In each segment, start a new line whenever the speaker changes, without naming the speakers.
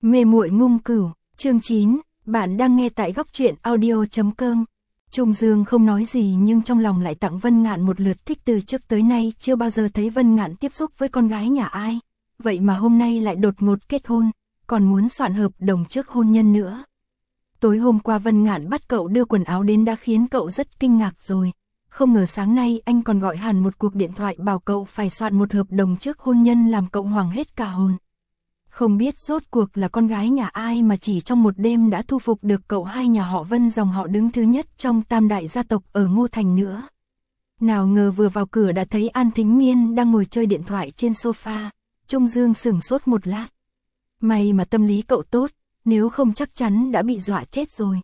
Mê muội ngung cửu, chương 9, bạn đang nghe tại góc truyện audio.com. Trung Dương không nói gì nhưng trong lòng lại tặng Vân Ngạn một lượt thích, từ trước tới nay chưa bao giờ thấy Vân Ngạn tiếp xúc với con gái nhà ai, vậy mà hôm nay lại đột ngột kết hôn, còn muốn soạn hợp đồng trước hôn nhân nữa. Tối hôm qua Vân Ngạn bắt cậu đưa quần áo đến đã khiến cậu rất kinh ngạc rồi, không ngờ sáng nay anh còn gọi hẳn một cuộc điện thoại bảo cậu phải soạn một hợp đồng trước hôn nhân, làm cậu hoảng hết cả hồn. Không biết rốt cuộc là con gái nhà ai mà chỉ trong một đêm đã thu phục được cậu, hai nhà họ Vân dòng họ đứng thứ nhất trong tam đại gia tộc ở Ngô Thành nữa. Nào ngờ vừa vào cửa đã thấy An Thính Miên đang ngồi chơi điện thoại trên sofa. Trung Dương sửng sốt một lát. May mà tâm lý cậu tốt, nếu không chắc chắn đã bị dọa chết rồi.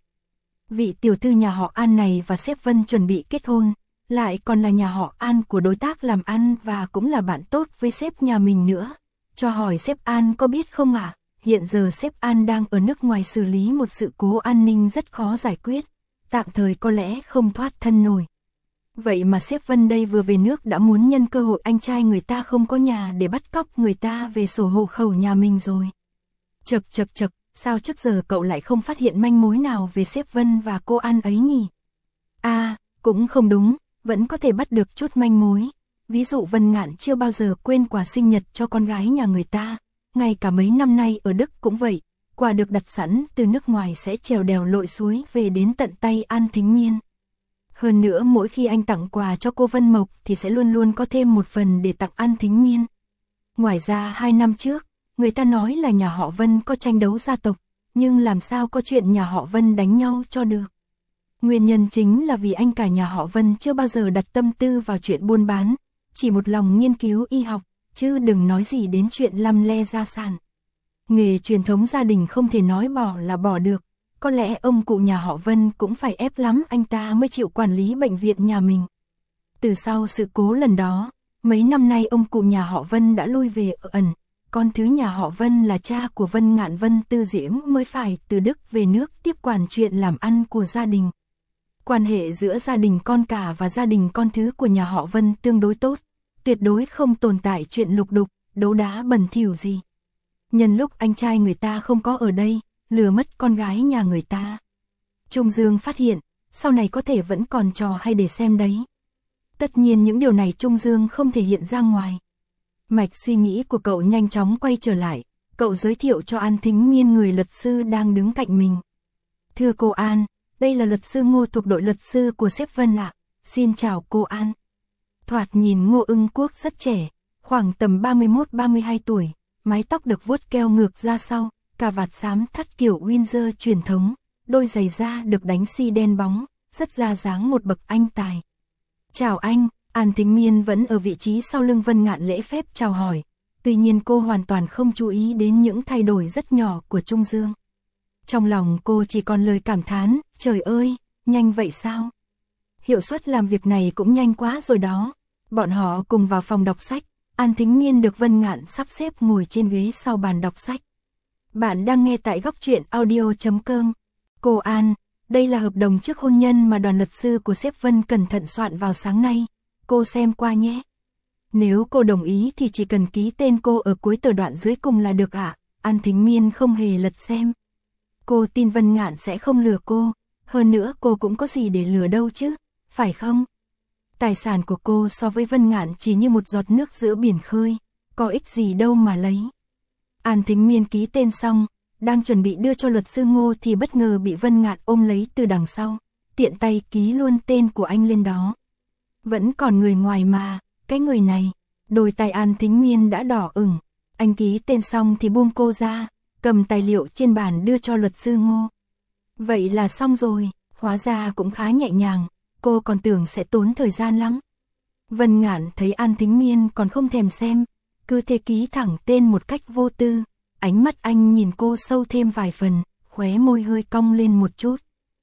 Vị tiểu thư nhà họ An này và sếp Vân chuẩn bị kết hôn, lại còn là nhà họ An của đối tác làm ăn và cũng là bạn tốt với sếp nhà mình nữa. Cho hỏi sếp An có biết không ạ? Hiện giờ sếp An đang ở nước ngoài xử lý một sự cố an ninh rất khó giải quyết, tạm thời có lẽ không thoát thân nổi. Vậy mà sếp Vân đây vừa về nước đã muốn nhân cơ hội anh trai người ta không có nhà để bắt cóc người ta về sổ hộ khẩu nhà mình rồi. Chậc, sao trước giờ cậu lại không phát hiện manh mối nào về sếp Vân và cô An ấy nhỉ? À, cũng không đúng, vẫn có thể bắt được chút manh mối. Ví dụ Vân Ngạn chưa bao giờ quên quà sinh nhật cho con gái nhà người ta, ngay cả mấy năm nay ở Đức cũng vậy, quà được đặt sẵn từ nước ngoài sẽ trèo đèo lội suối về đến tận tay An Thính Miên. Hơn nữa mỗi khi anh tặng quà cho cô Vân Mộc thì sẽ luôn luôn có thêm một phần để tặng An Thính Miên. Ngoài ra 2 năm trước, người ta nói là nhà họ Vân có tranh đấu gia tộc, nhưng làm sao có chuyện nhà họ Vân đánh nhau cho được. Nguyên nhân chính là vì anh cả nhà họ Vân chưa bao giờ đặt tâm tư vào chuyện buôn bán, chỉ một lòng nghiên cứu y học, chứ đừng nói gì đến chuyện lăm le gia sản. Nghề truyền thống gia đình không thể nói bỏ là bỏ được, có lẽ ông cụ nhà họ Vân cũng phải ép lắm anh ta mới chịu quản lý bệnh viện nhà mình. Từ sau sự cố lần đó, mấy năm nay ông cụ nhà họ Vân đã lui về ở ẩn, con thứ nhà họ Vân là cha của Vân Ngạn Vân Tư Diễm mới phải từ Đức về nước tiếp quản chuyện làm ăn của gia đình. Quan hệ giữa gia đình con cả và gia đình con thứ của nhà họ Vân tương đối tốt, tuyệt đối không tồn tại chuyện lục đục, đấu đá bẩn thỉu gì. Nhân lúc anh trai người ta không có ở đây, lừa mất con gái nhà người ta. Trung Dương phát hiện, sau này có thể vẫn còn trò hay để xem đấy. Tất nhiên những điều này Trung Dương không thể hiện ra ngoài. Mạch suy nghĩ của cậu nhanh chóng quay trở lại, cậu giới thiệu cho An Thính Miên người luật sư đang đứng cạnh mình. Thưa cô An, đây là luật sư Ngô thuộc đội luật sư của sếp Vân ạ. Xin chào cô An. Thoạt nhìn Ngô Ưng Quốc rất trẻ, khoảng tầm 31-32 tuổi, mái tóc được vuốt keo ngược ra sau, cà vạt xám thắt kiểu Windsor truyền thống, đôi giày da được đánh xi đen bóng, rất ra dáng một bậc anh tài. Chào anh, An Thính Miên vẫn ở vị trí sau lưng Vân Ngạn lễ phép chào hỏi, tuy nhiên cô hoàn toàn không chú ý đến những thay đổi rất nhỏ của Trung Dương. Trong lòng cô chỉ còn lời cảm thán, trời ơi, nhanh vậy sao? Hiệu suất làm việc này cũng nhanh quá rồi đó. Bọn họ cùng vào phòng đọc sách, An Thính Miên được Vân Ngạn sắp xếp ngồi trên ghế sau bàn đọc sách. Bạn đang nghe tại góc truyện audio.com. Cô An, đây là hợp đồng trước hôn nhân mà đoàn luật sư của sếp Vân cẩn thận soạn vào sáng nay, cô xem qua nhé. Nếu cô đồng ý thì chỉ cần ký tên cô ở cuối tờ đoạn dưới cùng là được ạ. An Thính Miên không hề lật xem. Cô tin Vân Ngạn sẽ không lừa cô, hơn nữa cô cũng có gì để lừa đâu chứ, phải không? Tài sản của cô so với Vân Ngạn chỉ như một giọt nước giữa biển khơi, có ích gì đâu mà lấy. An Thính Miên ký tên xong, đang chuẩn bị đưa cho luật sư Ngô thì bất ngờ bị Vân Ngạn ôm lấy từ đằng sau, tiện tay ký luôn tên của anh lên đó. Vẫn còn người ngoài mà, cái người này, đôi tay An Thính Miên đã đỏ ửng, anh ký tên xong thì buông cô ra, cầm tài liệu trên bàn đưa cho luật sư Ngô. Vậy là xong rồi, hóa ra cũng khá nhẹ nhàng. Cô còn tưởng sẽ tốn thời gian lắm. Vân Ngạn thấy An Thính Miên còn không thèm xem, cứ thế ký thẳng tên một cách vô tư, ánh mắt anh nhìn cô sâu thêm vài phần, khóe môi hơi cong lên một chút.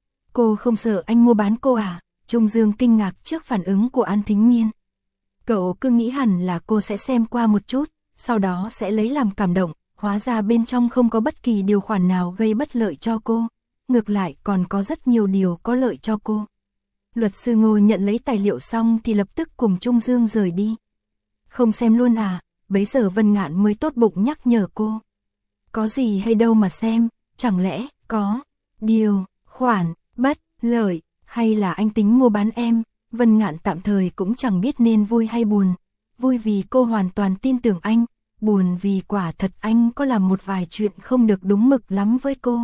Cô không sợ anh mua bán cô à? Trung Dương kinh ngạc trước phản ứng của An Thính Miên. Cậu cứ nghĩ hẳn là cô sẽ xem qua một chút, sau đó sẽ lấy làm cảm động, hóa ra bên trong không có bất kỳ điều khoản nào gây bất lợi cho cô, ngược lại còn có rất nhiều điều có lợi cho cô. Luật sư Ngô nhận lấy tài liệu xong thì lập tức cùng Trung Dương rời đi. Không xem luôn à? Bấy giờ Vân Ngạn mới tốt bụng nhắc nhở cô. Có gì hay đâu mà xem, chẳng lẽ có điều khoản bất lợi, hay là anh tính mua bán em? Vân Ngạn tạm thời cũng chẳng biết nên vui hay buồn. Vui vì cô hoàn toàn tin tưởng anh, buồn vì quả thật anh có làm một vài chuyện không được đúng mực lắm với cô.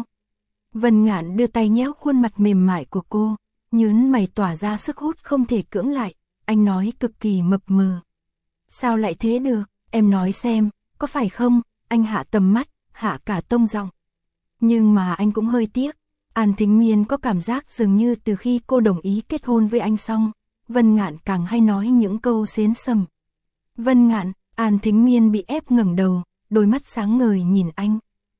Vân Ngạn đưa tay nhéo khuôn mặt mềm mại của cô, nhướng mày tỏa ra sức hút không thể cưỡng lại. Anh nói cực kỳ mập mờ. Sao lại thế được, em nói xem, có phải không? Anh hạ tầm mắt, hạ cả tông giọng. Nhưng mà anh cũng hơi tiếc. An Thính Miên có cảm giác dường như từ khi cô đồng ý kết hôn với anh xong, Vân Ngạn càng hay nói những câu xến xầm. Vân Ngạn, An Thính Miên bị ép ngẩng đầu, đôi mắt sáng ngời nhìn anh.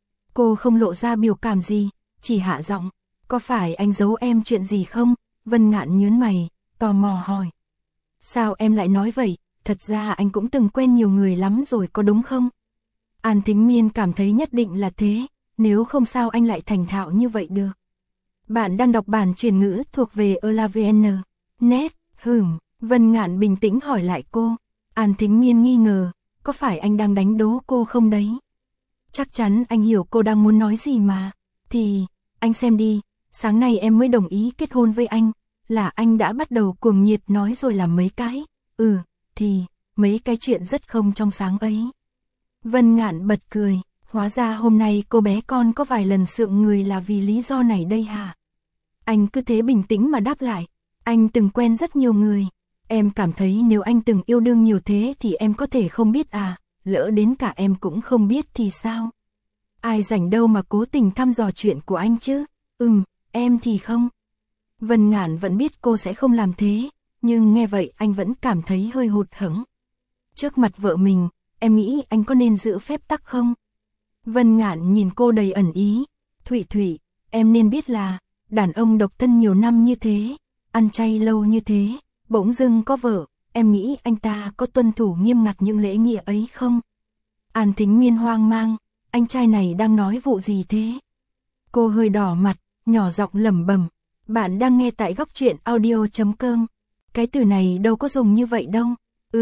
Cô không lộ ra biểu cảm gì, chỉ hạ giọng. Có phải anh giấu em chuyện gì không? Vân Ngạn nhướng mày, tò mò hỏi. Sao em lại nói vậy? Thật ra anh cũng từng quen nhiều người lắm rồi có đúng không? An Thính Miên cảm thấy nhất định là thế, nếu không sao anh lại thành thạo như vậy được. Bạn đang đọc bản chuyển ngữ thuộc về ELAVN. Net, Vân Ngạn bình tĩnh hỏi lại cô. An Thính Miên nghi ngờ, có phải anh đang đánh đố cô không đấy? Chắc chắn anh hiểu cô đang muốn nói gì mà. Thì, anh xem đi, sáng nay em mới đồng ý kết hôn với anh, là anh đã bắt đầu cuồng nhiệt nói rồi làm mấy cái. Thì, mấy cái chuyện rất không trong sáng ấy. Vân Ngạn bật cười, hóa ra hôm nay cô bé con có vài lần sượng người là vì lý do này đây hả? Anh cứ thế bình tĩnh mà đáp lại, anh từng quen rất nhiều người. Em cảm thấy nếu anh từng yêu đương nhiều thế thì em có thể không biết à, lỡ đến cả em cũng không biết thì sao? Ai rảnh đâu mà cố tình thăm dò chuyện của anh chứ? Em thì không. Vân Ngạn vẫn biết cô sẽ không làm thế, nhưng nghe vậy anh vẫn cảm thấy hơi hụt hẫng. Trước mặt vợ mình, em nghĩ anh có nên giữ phép tắc không? Vân Ngạn nhìn cô đầy ẩn ý. Thủy, em nên biết là, đàn ông độc thân nhiều năm như thế, ăn chay lâu như thế, bỗng dưng có vợ, em nghĩ anh ta có tuân thủ nghiêm ngặt những lễ nghĩa ấy không? An Thính Miên hoang mang, anh trai này đang nói vụ gì thế? Cô hơi đỏ mặt, nhỏ giọng lẩm bẩm. Bạn đang nghe tại góc truyện audio.com. Cái từ này đâu có dùng như vậy đâu.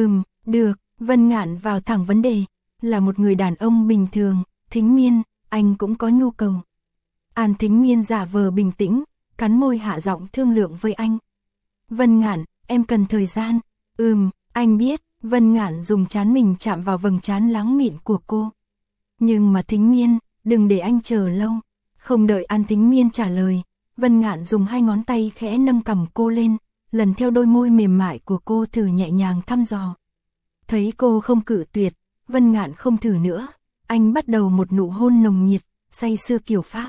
Được, Vân Ngạn vào thẳng vấn đề. Là một người đàn ông bình thường, Thính Miên, anh cũng có nhu cầu. An Thính Miên giả vờ bình tĩnh, cắn môi hạ giọng thương lượng với anh. Vân Ngạn, em cần thời gian. Anh biết. Vân Ngạn dùng trán mình chạm vào vầng trán láng mịn của cô. Nhưng mà Thính Miên, đừng để anh chờ lâu. Không đợi An Thính Miên trả lời, Vân Ngạn dùng hai ngón tay khẽ nâng cằm cô lên, lần theo đôi môi mềm mại của cô thử nhẹ nhàng thăm dò. Thấy cô không cự tuyệt, Vân Ngạn không thử nữa, anh bắt đầu một nụ hôn nồng nhiệt, say sưa kiểu Pháp.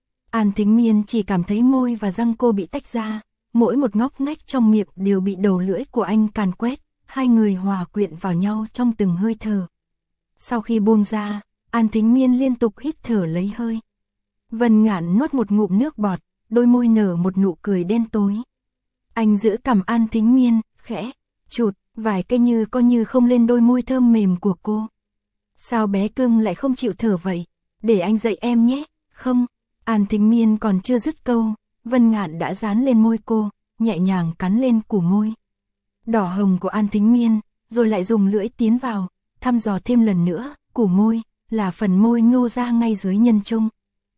An Thính Miên chỉ cảm thấy môi và răng cô bị tách ra, mỗi một ngóc ngách trong miệng đều bị đầu lưỡi của anh càn quét, hai người hòa quyện vào nhau trong từng hơi thở. Sau khi buông ra, An Thính Miên liên tục hít thở lấy hơi. Vân Ngạn nuốt một ngụm nước bọt, đôi môi nở một nụ cười đen tối. Anh giữ cằm An Thính Miên, khẽ chụt vài cái như coi như không lên đôi môi thơm mềm của cô. Sao bé cưng lại không chịu thở vậy? Để anh dạy em nhé. Không, An Thính Miên còn chưa dứt câu, Vân Ngạn đã dán lên môi cô, nhẹ nhàng cắn lên củ môi đỏ hồng của An Thính Miên, rồi lại dùng lưỡi tiến vào, thăm dò thêm lần nữa, củ môi, là phần môi nhô ra ngay dưới nhân trung.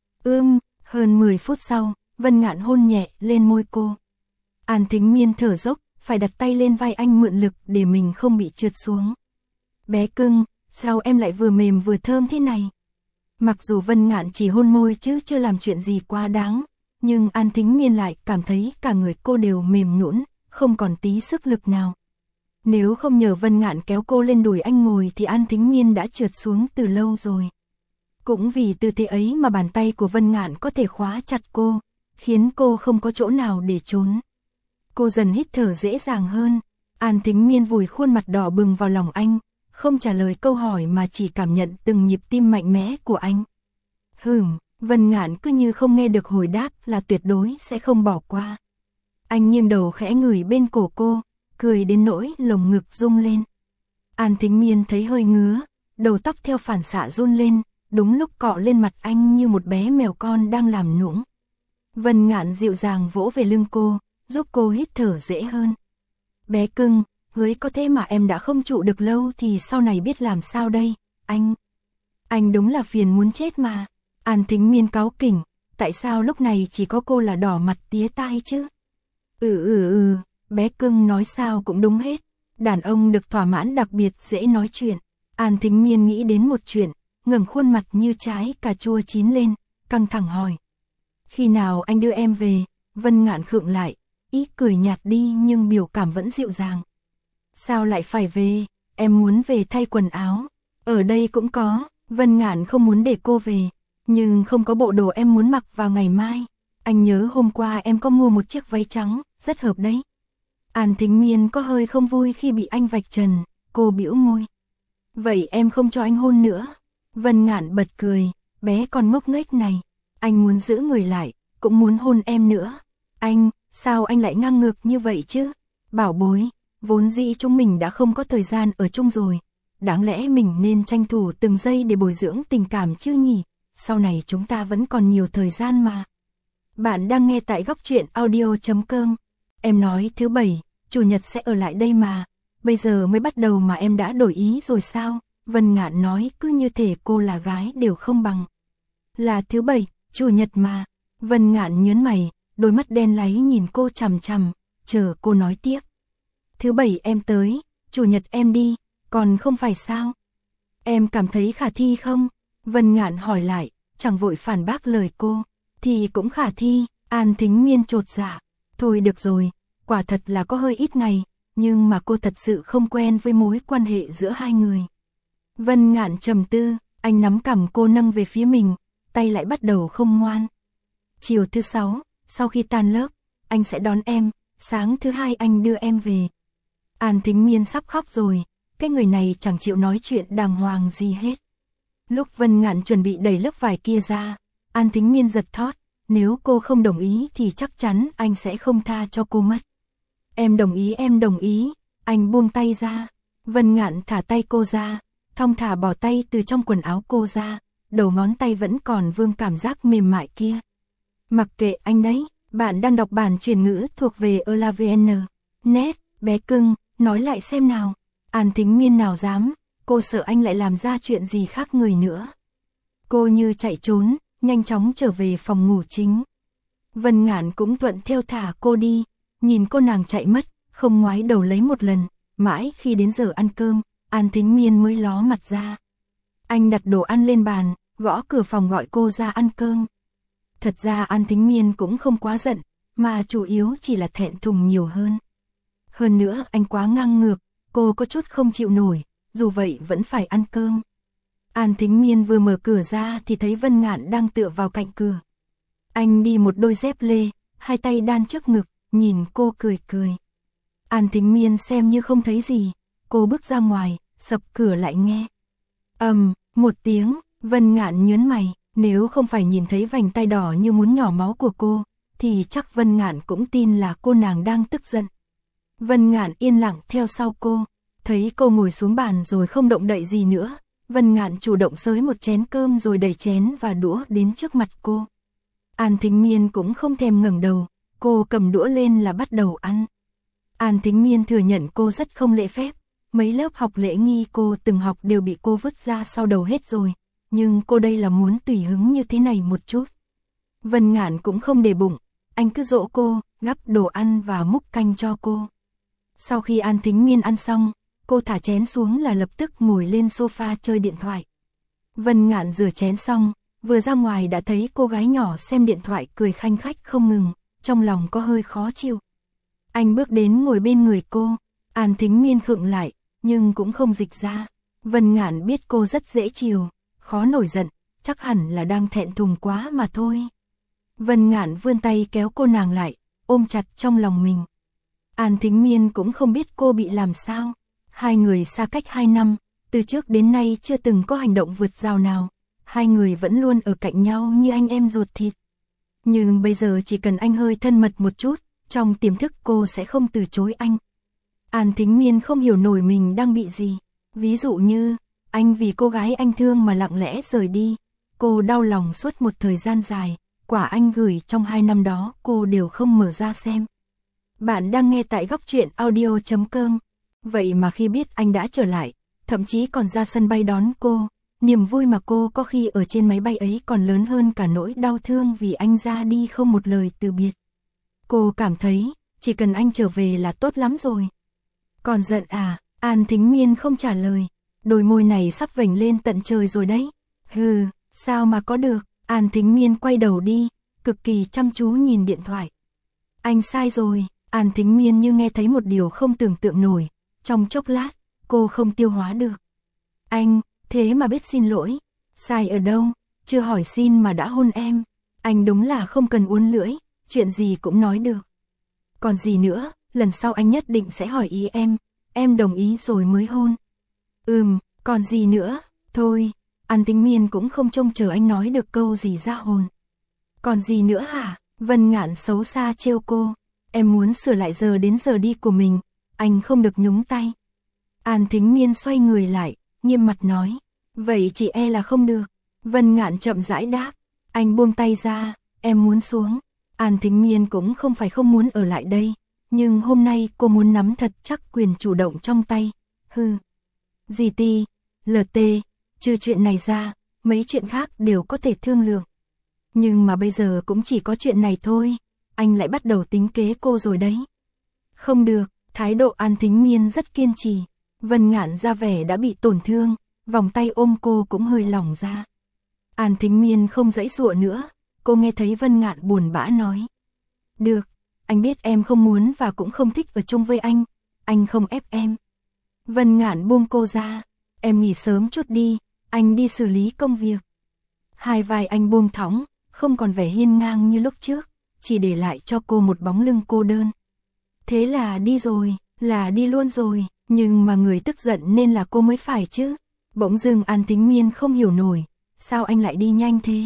Hơn 10 phút sau, Vân Ngạn hôn nhẹ lên môi cô. An Thính Miên thở dốc, phải đặt tay lên vai anh mượn lực để mình không bị trượt xuống. Bé cưng, sao em lại vừa mềm vừa thơm thế này? Mặc dù Vân Ngạn chỉ hôn môi chứ chưa làm chuyện gì quá đáng, nhưng An Thính Miên lại cảm thấy cả người cô đều mềm nhũn, không còn tí sức lực nào. Nếu không nhờ Vân Ngạn kéo cô lên đùi anh ngồi thì An Thính Miên đã trượt xuống từ lâu rồi. Cũng vì tư thế ấy mà bàn tay của Vân Ngạn có thể khóa chặt cô, khiến cô không có chỗ nào để trốn. Cô dần hít thở dễ dàng hơn. An Thính Miên vùi khuôn mặt đỏ bừng vào lòng anh, không trả lời câu hỏi mà chỉ cảm nhận từng nhịp tim mạnh mẽ của anh. Vân Ngạn cứ như không nghe được hồi đáp là tuyệt đối sẽ không bỏ qua. Anh nghiêng đầu khẽ ngửi bên cổ cô, cười đến nỗi lồng ngực rung lên. An Thính Miên thấy hơi ngứa, đầu tóc theo phản xạ run lên, đúng lúc cọ lên mặt anh như một bé mèo con đang làm nũng. Vân Ngạn dịu dàng vỗ về lưng cô, giúp cô hít thở dễ hơn. Bé cưng, hưới có thế mà em đã không trụ được lâu thì sau này biết làm sao đây, anh. Anh đúng là phiền muốn chết mà. An Thính Miên cáu kỉnh, tại sao lúc này chỉ có cô là đỏ mặt tía tai chứ? Bé cưng nói sao cũng đúng hết. Đàn ông được thỏa mãn đặc biệt dễ nói chuyện. An Thính Miên nghĩ đến một chuyện, ngẩng khuôn mặt như trái cà chua chín lên, căng thẳng hỏi. Khi nào anh đưa em về? Vân Ngạn khựng lại, ý cười nhạt đi nhưng biểu cảm vẫn dịu dàng. Sao lại phải về? Em muốn về thay quần áo. Ở đây cũng có. Vân Ngạn không muốn để cô về, nhưng không có bộ đồ em muốn mặc vào ngày mai. Anh nhớ hôm qua em có mua một chiếc váy trắng, rất hợp đấy. An Thính Miên có hơi không vui khi bị anh vạch trần, cô bĩu môi. Vậy em không cho anh hôn nữa? Vân Ngạn bật cười, bé con ngốc nghếch này. Anh muốn giữ người lại, cũng muốn hôn em nữa. Anh, sao anh lại ngang ngược như vậy chứ? Bảo bối, vốn dĩ chúng mình đã không có thời gian ở chung rồi. Đáng lẽ mình nên tranh thủ từng giây để bồi dưỡng tình cảm chứ nhỉ? Sau này chúng ta vẫn còn nhiều thời gian mà. Bạn đang nghe tại góc truyện audio.com. Em nói thứ Bảy, Chủ nhật sẽ ở lại đây mà. Bây giờ mới bắt đầu mà em đã đổi ý rồi sao? Vân Ngạn nói cứ như thể cô là gái đều không bằng. Là thứ Bảy, Chủ nhật mà. Vân Ngạn nhớn mày, đôi mắt đen láy nhìn cô chằm chằm, chờ cô nói tiếp. Thứ Bảy em tới, Chủ nhật em đi, còn không phải sao? Em cảm thấy khả thi không? Vân Ngạn hỏi lại, chẳng vội phản bác lời cô. Thì cũng khả thi. An Thính Miên chột dạ. Thôi được rồi, quả thật là có hơi ít ngày, nhưng mà cô thật sự không quen với mối quan hệ giữa hai người. Vân Ngạn trầm tư, anh nắm cằm cô nâng về phía mình, tay lại bắt đầu không ngoan. Chiều thứ Sáu, sau khi tan lớp, anh sẽ đón em, sáng thứ Hai anh đưa em về. An Thính Miên sắp khóc rồi, cái người này chẳng chịu nói chuyện đàng hoàng gì hết. Lúc Vân Ngạn chuẩn bị đẩy lớp vải kia ra, An Thính Miên giật thót, nếu cô không đồng ý thì chắc chắn anh sẽ không tha cho cô mất. Em đồng ý, anh buông tay ra. Vân Ngạn thả tay cô ra, thong thả bỏ tay từ trong quần áo cô ra, đầu ngón tay vẫn còn vương cảm giác mềm mại kia. Mặc kệ anh đấy, bạn đang đọc bản chuyển ngữ thuộc về ELAVN. Net, bé cưng, nói lại xem nào. An Thính Miên nào dám, cô sợ anh lại làm ra chuyện gì khác người nữa. Cô như chạy trốn, nhanh chóng trở về phòng ngủ chính. Vân Ngạn cũng thuận theo thả cô đi, nhìn cô nàng chạy mất, không ngoái đầu lấy một lần, mãi khi đến giờ ăn cơm, An Thính Miên mới ló mặt ra. Anh đặt đồ ăn lên bàn, gõ cửa phòng gọi cô ra ăn cơm. Thật ra An Thính Miên cũng không quá giận, mà chủ yếu chỉ là thẹn thùng nhiều hơn. Hơn nữa anh quá ngang ngược, cô có chút không chịu nổi, dù vậy vẫn phải ăn cơm. An Thính Miên vừa mở cửa ra thì thấy Vân Ngạn đang tựa vào cạnh cửa. Anh đi một đôi dép lê, hai tay đan trước ngực, nhìn cô cười cười. An Thính Miên xem như không thấy gì, cô bước ra ngoài, sập cửa lại nghe. Một tiếng, Vân Ngạn nhớn mày, nếu không phải nhìn thấy vành tay đỏ như muốn nhỏ máu của cô, thì chắc Vân Ngạn cũng tin là cô nàng đang tức giận. Vân Ngạn yên lặng theo sau cô, thấy cô ngồi xuống bàn rồi không động đậy gì nữa. Vân Ngạn chủ động xới một chén cơm rồi đẩy chén và đũa đến trước mặt cô. An Thính Miên cũng không thèm ngẩng đầu, cô cầm đũa lên là bắt đầu ăn. An Thính Miên thừa nhận cô rất không lễ phép, mấy lớp học lễ nghi cô từng học đều bị cô vứt ra sau đầu hết rồi, nhưng cô đây là muốn tùy hứng như thế này một chút. Vân Ngạn cũng không để bụng, anh cứ dỗ cô, gắp đồ ăn và múc canh cho cô. Sau khi An Thính Miên ăn xong, cô thả chén xuống là lập tức ngồi lên sofa chơi điện thoại. Vân Ngạn rửa chén xong, vừa ra ngoài đã thấy cô gái nhỏ xem điện thoại cười khanh khách không ngừng, trong lòng có hơi khó chịu. Anh bước đến ngồi bên người cô, An Thính Miên khựng lại, nhưng cũng không dịch ra. Vân Ngạn biết cô rất dễ chiều, khó nổi giận, chắc hẳn là đang thẹn thùng quá mà thôi. Vân Ngạn vươn tay kéo cô nàng lại, ôm chặt trong lòng mình. An Thính Miên cũng không biết cô bị làm sao. Hai người xa cách 2 năm, từ trước đến nay chưa từng có hành động vượt rào nào. Hai người vẫn luôn ở cạnh nhau như anh em ruột thịt. Nhưng bây giờ chỉ cần anh hơi thân mật một chút, trong tiềm thức cô sẽ không từ chối anh. An Thính Miên không hiểu nổi mình đang bị gì. Ví dụ như, anh vì cô gái anh thương mà lặng lẽ rời đi. Cô đau lòng suốt một thời gian dài, quả anh gửi trong 2 năm đó cô đều không mở ra xem. Bạn đang nghe tại góc truyện audio.com. Vậy mà khi biết anh đã trở lại, thậm chí còn ra sân bay đón cô, Niềm vui mà cô có khi ở trên máy bay ấy còn lớn hơn cả nỗi đau thương vì anh ra đi không một lời từ biệt. Cô cảm thấy, chỉ cần anh trở về là tốt lắm rồi. Còn giận à? An Thính Miên không trả lời. Đôi môi này sắp vểnh lên tận trời rồi đấy. Hừ, sao mà có được? An Thính Miên quay đầu đi, cực kỳ chăm chú nhìn điện thoại. Anh sai rồi. An Thính Miên như nghe thấy một điều không tưởng tượng nổi. Trong chốc lát, cô không tiêu hóa được. Anh, thế mà biết xin lỗi. Sai ở đâu? Chưa hỏi xin mà đã hôn em. Anh đúng là không cần uốn lưỡi, chuyện gì cũng nói được. Còn gì nữa, lần sau anh nhất định sẽ hỏi ý em đồng ý rồi mới hôn. Còn gì nữa, thôi, An Thính Miên cũng không trông chờ anh nói được câu gì ra hồn. Còn gì nữa hả? Vân Ngạn xấu xa trêu cô. Em muốn sửa lại giờ đến giờ đi của mình, anh không được nhúng tay. An Thính Miên xoay người lại, nghiêm mặt nói. Vậy chị e là không được. Vân Ngạn chậm rãi đáp. Anh buông tay ra, em muốn xuống. An Thính Miên cũng không phải không muốn ở lại đây, nhưng hôm nay cô muốn nắm thật chắc quyền chủ động trong tay. GT, LT, trừ chuyện này ra, mấy chuyện khác đều có thể thương lượng. Nhưng mà bây giờ cũng chỉ có chuyện này thôi, anh lại bắt đầu tính kế cô rồi đấy. Không được, thái độ An Thính Miên rất kiên trì. Vân Ngạn ra vẻ đã bị tổn thương, vòng tay ôm cô cũng hơi lỏng ra. An Thính Miên không giãy giụa nữa, cô nghe thấy Vân Ngạn buồn bã nói. Được, anh biết em không muốn và cũng không thích ở chung với anh không ép em. Vân Ngạn buông cô ra, em nghỉ sớm chút đi, anh đi xử lý công việc. Hai vai anh buông thõng, không còn vẻ hiên ngang như lúc trước, chỉ để lại cho cô một bóng lưng cô đơn. Thế là đi rồi, là đi luôn rồi, nhưng mà người tức giận nên là cô mới phải chứ. Bỗng dưng An Thính Miên không hiểu nổi, sao anh lại đi nhanh thế?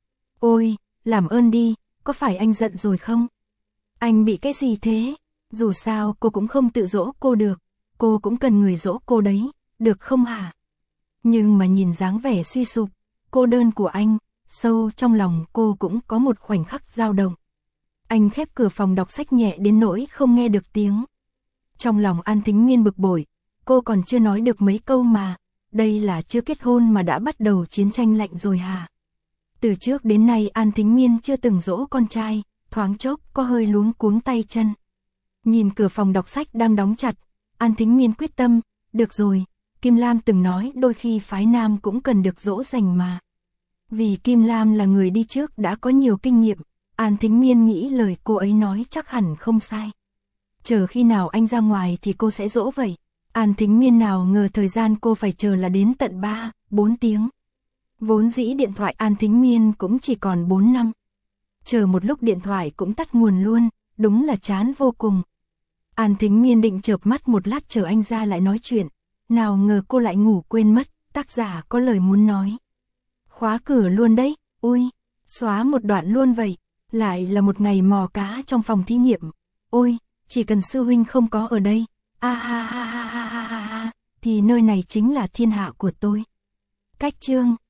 Ôi, làm ơn đi, có phải anh giận rồi không? Anh bị cái gì thế? Dù sao cô cũng không tự dỗ cô được, cô cũng cần người dỗ cô đấy, được không hả? Nhưng mà nhìn dáng vẻ suy sụp, cô đơn của anh, sâu trong lòng cô cũng có một khoảnh khắc dao động. Anh khép cửa phòng đọc sách nhẹ đến nỗi không nghe được tiếng. Trong lòng An Thính Miên bực bội, cô còn chưa nói được mấy câu mà, đây là chưa kết hôn mà đã bắt đầu chiến tranh lạnh rồi hả? Từ trước đến nay An Thính Miên chưa từng dỗ con trai, thoáng chốc có hơi luống cuống tay chân. Nhìn cửa phòng đọc sách đang đóng chặt, An Thính Miên quyết tâm, được rồi, Kim Lam từng nói đôi khi phái nam cũng cần được dỗ dành mà. Vì Kim Lam là người đi trước đã có nhiều kinh nghiệm, An Thính Miên nghĩ lời cô ấy nói chắc hẳn không sai. Chờ khi nào anh ra ngoài thì cô sẽ dỗ vậy. An Thính Miên nào ngờ thời gian cô phải chờ là đến tận 3-4 tiếng. Vốn dĩ điện thoại An Thính Miên cũng chỉ còn 4 năm. Chờ một lúc điện thoại cũng tắt nguồn luôn, đúng là chán vô cùng. An Thính Miên định chợp mắt một lát chờ anh ra lại nói chuyện, nào ngờ cô lại ngủ quên mất, tác giả có lời muốn nói. Khóa cửa luôn đấy, ui, xóa một đoạn luôn vậy, lại là một ngày mò cá trong phòng thí nghiệm. Ôi, chỉ cần sư huynh không có ở đây, thì nơi này chính là thiên hạ của tôi. Cách chương